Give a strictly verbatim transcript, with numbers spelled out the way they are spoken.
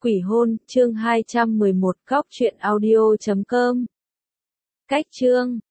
Quỷ hôn, chương hai trăm mười một, cóc truyện audio chấm com. Cách chương